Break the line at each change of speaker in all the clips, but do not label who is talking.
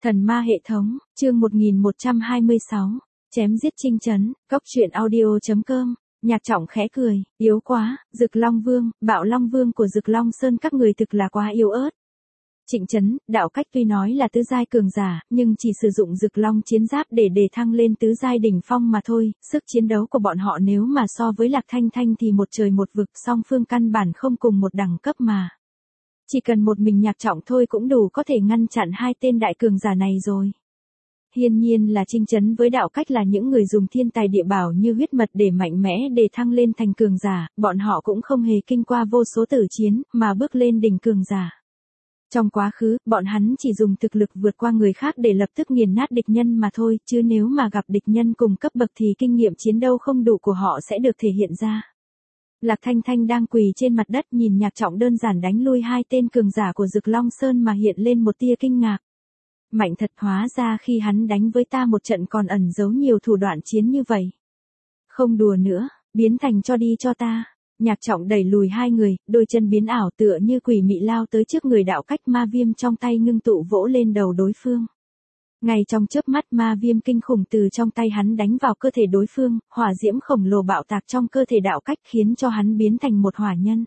Thần ma hệ thống, chương 1126, chém giết Trinh Trấn, cóc truyện audio.com. Nhạc Trọng khẽ cười, yếu quá, Dực Long Vương, Bạo Long Vương của Dực Long Sơn các người thực là quá yếu ớt. Trịnh Trấn, đạo cách tuy nói là tứ giai cường giả, nhưng chỉ sử dụng Dực Long chiến giáp để đề thăng lên tứ giai đỉnh phong mà thôi, sức chiến đấu của bọn họ nếu mà so với Lạc Thanh Thanh thì một trời một vực, song phương căn bản không cùng một đẳng cấp mà. Chỉ cần một mình Nhạc Trọng thôi cũng đủ có thể ngăn chặn hai tên đại cường giả này rồi. Hiển nhiên là Trinh Trấn với đạo cách là những người dùng thiên tài địa bảo như huyết mật để mạnh mẽ để thăng lên thành cường giả, bọn họ cũng không hề kinh qua vô số tử chiến, mà bước lên đỉnh cường giả. Trong quá khứ, bọn hắn chỉ dùng thực lực vượt qua người khác để lập tức nghiền nát địch nhân mà thôi, chứ nếu mà gặp địch nhân cùng cấp bậc thì kinh nghiệm chiến đấu không đủ của họ sẽ được thể hiện ra. Lạc Thanh Thanh đang quỳ trên mặt đất nhìn Nhạc Trọng đơn giản đánh lui hai tên cường giả của Dực Long Sơn mà hiện lên một tia kinh ngạc. Mạnh thật, hóa ra khi hắn đánh với ta một trận còn ẩn giấu nhiều thủ đoạn chiến như vậy. Không đùa nữa, biến thành cho đi cho ta. Nhạc Trọng đẩy lùi hai người, đôi chân biến ảo tựa như quỷ mị lao tới trước người đạo cách, ma viêm trong tay ngưng tụ vỗ lên đầu đối phương. Ngay trong chớp mắt ma viêm kinh khủng từ trong tay hắn đánh vào cơ thể đối phương, hỏa diễm khổng lồ bạo tạc trong cơ thể đạo cách khiến cho hắn biến thành một hỏa nhân.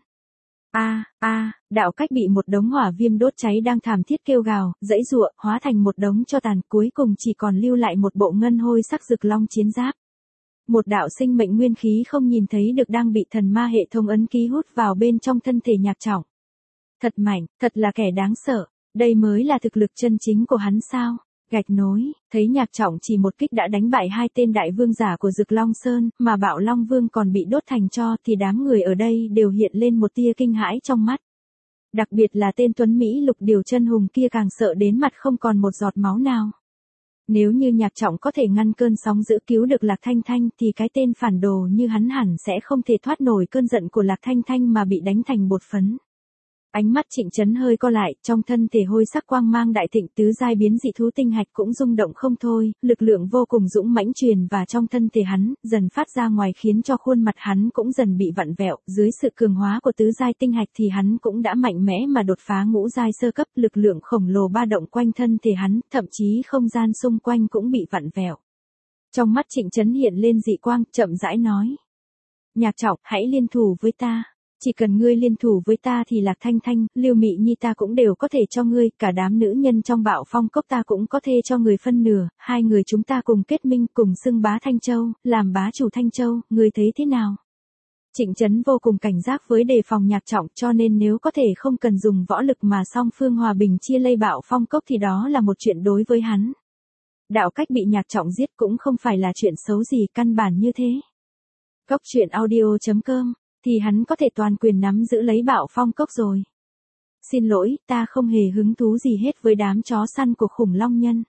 Đạo cách bị một đống hỏa viêm đốt cháy đang thảm thiết kêu gào, giãy giụa, hóa thành một đống tro tàn, cuối cùng chỉ còn lưu lại một bộ ngân hôi sắc Dực Long chiến giáp. Một đạo sinh mệnh nguyên khí không nhìn thấy được đang bị thần ma hệ thống ấn ký hút vào bên trong thân thể Nhạc Trọng. Thật mạnh, thật là kẻ đáng sợ, đây mới là thực lực chân chính của hắn sao? Gạch nối, thấy Nhạc Trọng chỉ một kích đã đánh bại hai tên đại vương giả của Dực Long Sơn, mà Bạo Long Vương còn bị đốt thành tro thì đám người ở đây đều hiện lên một tia kinh hãi trong mắt. Đặc biệt là tên Tuấn Mỹ Lục Điều Chân Hùng kia càng sợ đến mặt không còn một giọt máu nào. Nếu như Nhạc Trọng có thể ngăn cơn sóng dữ cứu được Lạc Thanh Thanh thì cái tên phản đồ như hắn hẳn sẽ không thể thoát nổi cơn giận của Lạc Thanh Thanh mà bị đánh thành bột phấn. Ánh mắt Trịnh Trấn hơi co lại, trong thân thể hôi sắc quang mang đại thịnh tứ giai biến dị thú tinh hạch cũng rung động không thôi, lực lượng vô cùng dũng mãnh truyền và trong thân thể hắn, dần phát ra ngoài khiến cho khuôn mặt hắn cũng dần bị vặn vẹo, dưới sự cường hóa của tứ giai tinh hạch thì hắn cũng đã mạnh mẽ mà đột phá ngũ giai sơ cấp, lực lượng khổng lồ ba động quanh thân thể hắn, thậm chí không gian xung quanh cũng bị vặn vẹo. Trong mắt Trịnh Trấn hiện lên dị quang, chậm rãi nói: Nhạc Trọng, hãy liên thủ với ta. Chỉ cần ngươi liên thủ với ta thì Lạc Thanh Thanh, Lưu Mị Nhi ta cũng đều có thể cho ngươi, cả đám nữ nhân trong Bạo Phong Cốc ta cũng có thể cho người phân nửa, hai người chúng ta cùng kết minh, cùng xưng bá Thanh Châu, làm bá chủ Thanh Châu, ngươi thấy thế nào? Trịnh Trấn vô cùng cảnh giác với đề phòng Nhạc Trọng, cho nên nếu có thể không cần dùng võ lực mà song phương hòa bình chia lây Bạo Phong Cốc thì đó là một chuyện đối với hắn. Đạo cách bị Nhạc Trọng giết cũng không phải là chuyện xấu gì, căn bản như thế. Cóc truyện audio.com thì hắn có thể toàn quyền nắm giữ lấy Bạo Phong Cốc rồi. Xin lỗi, ta không hề hứng thú gì hết với đám chó săn của khủng long nhân.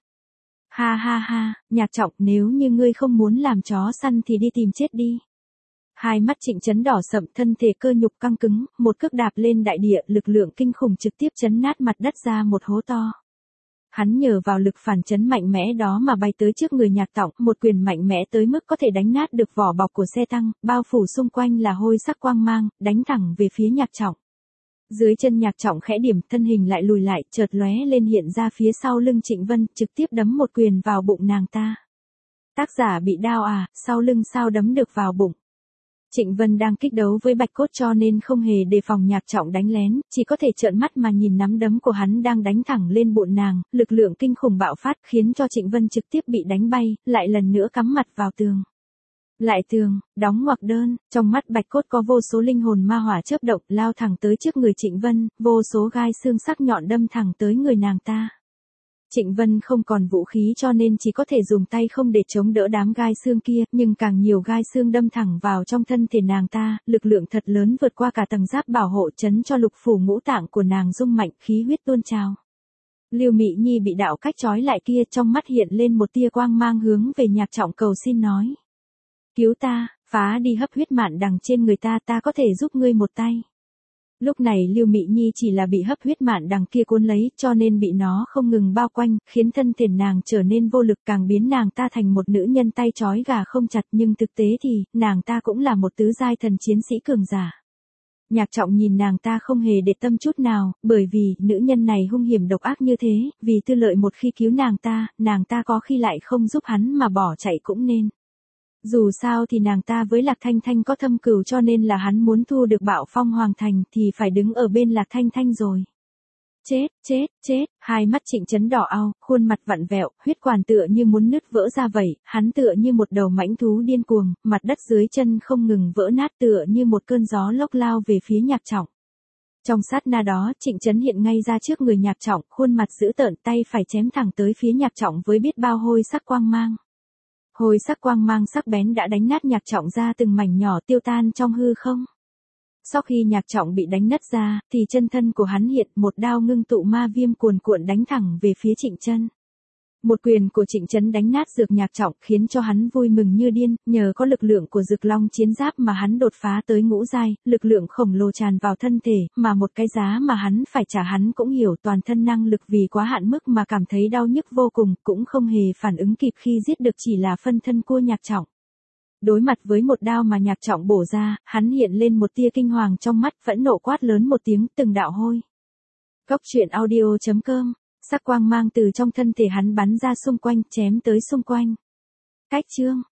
Ha, Nhạc Trọng, nếu như ngươi không muốn làm chó săn thì đi tìm chết đi. Hai mắt Trịnh Trấn đỏ sậm, thân thể cơ nhục căng cứng, một cước đạp lên đại địa, lực lượng kinh khủng trực tiếp chấn nát mặt đất ra một hố to. Hắn nhờ vào lực phản chấn mạnh mẽ đó mà bay tới trước người Nhạc Trọng, một quyền mạnh mẽ tới mức có thể đánh nát được vỏ bọc của xe tăng, bao phủ xung quanh là hôi sắc quang mang, đánh thẳng về phía Nhạc Trọng. Dưới chân Nhạc Trọng khẽ điểm, thân hình lại lùi lại, chợt lóe lên hiện ra phía sau lưng Trịnh Vân, trực tiếp đấm một quyền vào bụng nàng ta. Tác giả bị đau à, sau lưng sao đấm được vào bụng? Trịnh Vân đang kích đấu với Bạch Cốt cho nên không hề đề phòng Nhạc Trọng đánh lén, chỉ có thể trợn mắt mà nhìn nắm đấm của hắn đang đánh thẳng lên bụng nàng, lực lượng kinh khủng bạo phát khiến cho Trịnh Vân trực tiếp bị đánh bay, lại lần nữa cắm mặt vào tường. Lại tường, đóng ngoặc đơn, trong mắt Bạch Cốt có vô số linh hồn ma hỏa chớp động, lao thẳng tới trước người Trịnh Vân, vô số gai xương sắc nhọn đâm thẳng tới người nàng ta. Trịnh Vân không còn vũ khí cho nên chỉ có thể dùng tay không để chống đỡ đám gai xương kia, nhưng càng nhiều gai xương đâm thẳng vào trong thân thể nàng ta, lực lượng thật lớn vượt qua cả tầng giáp bảo hộ chấn cho lục phủ ngũ tạng của nàng rung mạnh, khí huyết tuôn trào. Lưu Mị Nhi bị đạo cách trói lại kia, trong mắt hiện lên một tia quang mang hướng về Nhạc Trọng cầu xin nói: Cứu ta, phá đi hấp huyết mạn đằng trên người ta, ta có thể giúp ngươi một tay. Lúc này Lưu Mị Nhi chỉ là bị hấp huyết mạn đằng kia cuốn lấy, cho nên bị nó không ngừng bao quanh, khiến thân thể nàng trở nên vô lực, càng biến nàng ta thành một nữ nhân tay trói gà không chặt, nhưng thực tế thì, nàng ta cũng là một tứ giai thần chiến sĩ cường giả. Nhạc Trọng nhìn nàng ta không hề để tâm chút nào, bởi vì nữ nhân này hung hiểm độc ác như thế, vì tư lợi một khi cứu nàng ta có khi lại không giúp hắn mà bỏ chạy cũng nên. Dù sao thì nàng ta với Lạc Thanh Thanh có thâm cừu, cho nên là hắn muốn thu được Bạo Phong Hoàng Thành thì phải đứng ở bên Lạc Thanh Thanh rồi. Chết, hai mắt Trịnh Chấn đỏ ao, khuôn mặt vặn vẹo, huyết quản tựa như muốn nứt vỡ ra vậy, hắn tựa như một đầu mãnh thú điên cuồng, mặt đất dưới chân không ngừng vỡ nát tựa như một cơn gió lốc lao về phía Nhạc Trọng. Trong sát na đó, Trịnh Chấn hiện ngay ra trước người Nhạc Trọng, khuôn mặt dữ tợn, tay phải chém thẳng tới phía Nhạc Trọng với biết bao hôi sắc quang mang. Hôi sắc quang mang sắc bén đã đánh nát Nhạc Trọng ra từng mảnh nhỏ, tiêu tan trong hư không. Sau khi Nhạc Trọng bị đánh nứt ra, thì chân thân của hắn hiện, một đao ngưng tụ ma viêm cuồn cuộn đánh thẳng về phía Trịnh Chân. Một quyền của Trịnh Chấn đánh nát dược Nhạc Trọng, khiến cho hắn vui mừng như điên, nhờ có lực lượng của Dực Long chiến giáp mà hắn đột phá tới ngũ giai, lực lượng khổng lồ tràn vào thân thể, mà một cái giá mà hắn phải trả hắn cũng hiểu, toàn thân năng lực vì quá hạn mức mà cảm thấy đau nhức vô cùng, cũng không hề phản ứng kịp khi giết được chỉ là phân thân của Nhạc Trọng. Đối mặt với một đao mà Nhạc Trọng bổ ra, hắn hiện lên một tia kinh hoàng trong mắt, phẫn nộ quát lớn một tiếng, từng đạo hôi. Góc truyện audio.com, sắc quang mang từ trong thân thể hắn bắn ra xung quanh, chém tới xung quanh. Cách chương